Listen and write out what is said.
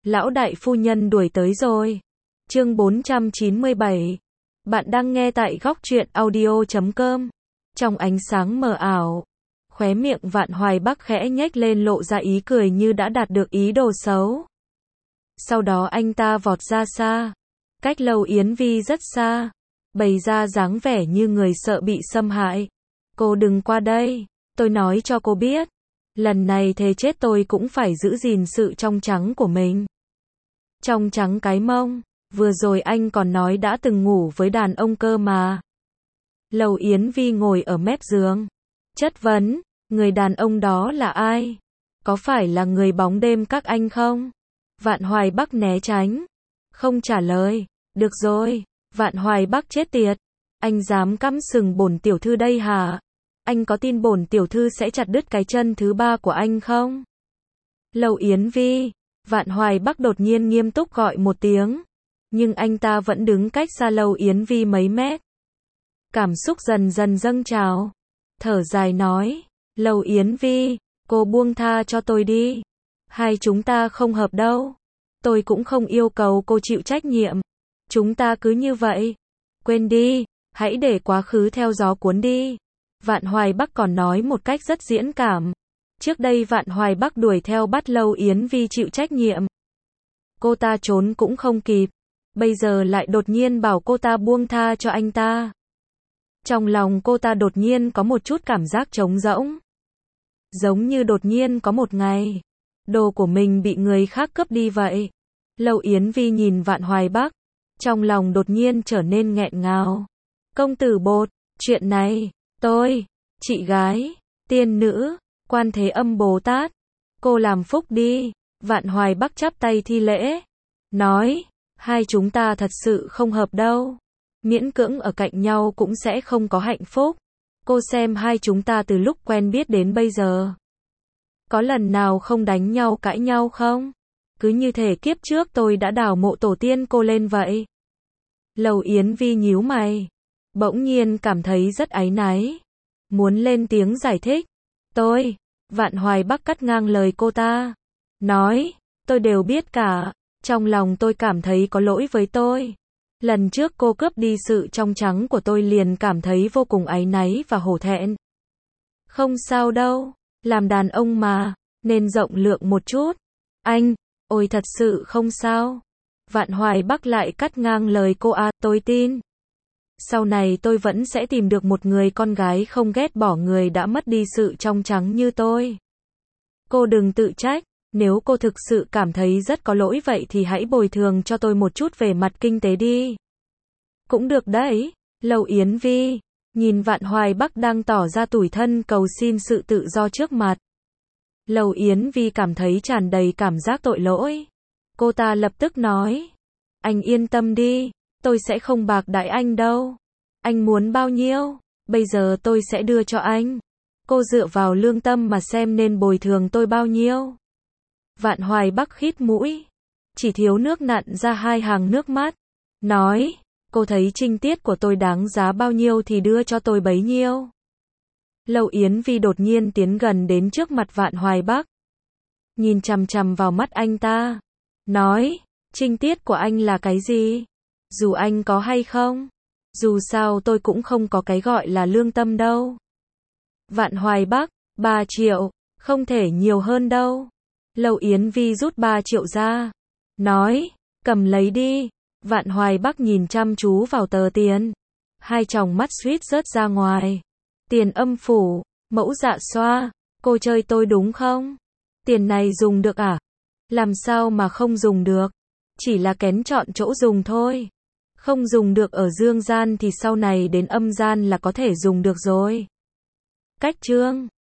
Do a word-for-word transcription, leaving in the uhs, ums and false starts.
Lão đại phu nhân đuổi tới rồi. Chương bốn trăm chín mươi bảy. Bạn đang nghe tại góc truyện audio chấm com. Trong ánh sáng mờ ảo, khóe miệng Vạn Hoài Bắc khẽ nhếch lên lộ ra ý cười như đã đạt được ý đồ xấu. Sau đó anh ta vọt ra xa, cách Lâu Yến Vi rất xa, bày ra dáng vẻ như người sợ bị xâm hại. Cô đừng qua đây, tôi nói cho cô biết, lần này thề chết tôi cũng phải giữ gìn sự trong trắng của mình. Trong trắng cái mông, vừa rồi anh còn nói đã từng ngủ với đàn ông cơ mà. Lâu Yến Vi ngồi ở mép giường, chất vấn, người đàn ông đó là ai? Có phải là người bóng đêm các anh không? Vạn Hoài Bắc né tránh, không trả lời. Được rồi, Vạn Hoài Bắc chết tiệt, anh dám cắm sừng bổn tiểu thư đây hả? Anh có tin bổn tiểu thư sẽ chặt đứt cái chân thứ ba của anh không? Lâu Yến Vi, Vạn Hoài Bắc đột nhiên nghiêm túc gọi một tiếng, nhưng anh ta vẫn đứng cách xa Lâu Yến Vi mấy mét. Cảm xúc dần dần dâng trào, thở dài nói, Lâu Yến Vi, cô buông tha cho tôi đi. Hai chúng ta không hợp đâu. Tôi cũng không yêu cầu cô chịu trách nhiệm. Chúng ta cứ như vậy. Quên đi, hãy để quá khứ theo gió cuốn đi. Vạn Hoài Bắc còn nói một cách rất diễn cảm. Trước đây Vạn Hoài Bắc đuổi theo bắt Lâu Yến Vi chịu trách nhiệm. Cô ta trốn cũng không kịp. Bây giờ lại đột nhiên bảo cô ta buông tha cho anh ta. Trong lòng cô ta đột nhiên có một chút cảm giác trống rỗng. Giống như đột nhiên có một ngày, đồ của mình bị người khác cướp đi vậy. Lâu Yến Vi nhìn Vạn Hoài Bắc, trong lòng đột nhiên trở nên nghẹn ngào. Công tử Bột, chuyện này, tôi, chị gái, tiên nữ, Quan Thế Âm Bồ Tát, cô làm phúc đi. Vạn Hoài Bắc chắp tay thi lễ, nói, hai chúng ta thật sự không hợp đâu. Miễn cưỡng ở cạnh nhau cũng sẽ không có hạnh phúc. Cô xem hai chúng ta từ lúc quen biết đến bây giờ, có lần nào không đánh nhau cãi nhau không? Cứ như thể kiếp trước tôi đã đào mộ tổ tiên cô lên vậy. Lâu Yến Vi nhíu mày, bỗng nhiên cảm thấy rất áy náy, muốn lên tiếng giải thích. Tôi, Vạn Hoài Bắc cắt ngang lời cô ta, nói, tôi đều biết cả, trong lòng tôi cảm thấy có lỗi với tôi. Lần trước cô cướp đi sự trong trắng của tôi liền cảm thấy vô cùng áy náy và hổ thẹn. Không sao đâu, làm đàn ông mà, nên rộng lượng một chút. Anh, ôi thật sự không sao. Vạn Hoài Bắc lại cắt ngang lời cô à, tôi tin. Sau này tôi vẫn sẽ tìm được một người con gái không ghét bỏ người đã mất đi sự trong trắng như tôi. Cô đừng tự trách, nếu cô thực sự cảm thấy rất có lỗi vậy thì hãy bồi thường cho tôi một chút về mặt kinh tế đi. Cũng được đấy. Lâu Yến Vi nhìn Vạn Hoài Bắc đang tỏ ra tủi thân cầu xin sự tự do trước mặt. Lâu Yến Vi cảm thấy tràn đầy cảm giác tội lỗi. Cô ta lập tức nói, anh yên tâm đi, tôi sẽ không bạc đãi anh đâu. Anh muốn bao nhiêu, bây giờ tôi sẽ đưa cho anh. Cô dựa vào lương tâm mà xem nên bồi thường tôi bao nhiêu. Vạn Hoài Bắc khít mũi, chỉ thiếu nước nặn ra hai hàng nước mắt, nói, cô thấy trinh tiết của tôi đáng giá bao nhiêu thì đưa cho tôi bấy nhiêu. Lâu Yến Vi đột nhiên tiến gần đến trước mặt Vạn Hoài Bắc, nhìn chằm chằm vào mắt anh ta, nói, trinh tiết của anh là cái gì? Dù anh có hay không, dù sao tôi cũng không có cái gọi là lương tâm đâu. Vạn Hoài Bắc, ba triệu, không thể nhiều hơn đâu. Lâu Yến Vi rút ba triệu ra, nói, cầm lấy đi. Vạn Hoài Bắc nhìn chăm chú vào tờ tiền, hai tròng mắt suýt rớt ra ngoài. Tiền âm phủ, mẫu dạ xoa, cô chơi tôi đúng không? Tiền này dùng được à? Làm sao mà không dùng được? Chỉ là kén chọn chỗ dùng thôi. Không dùng được ở dương gian thì sau này đến âm gian là có thể dùng được rồi. Cách chương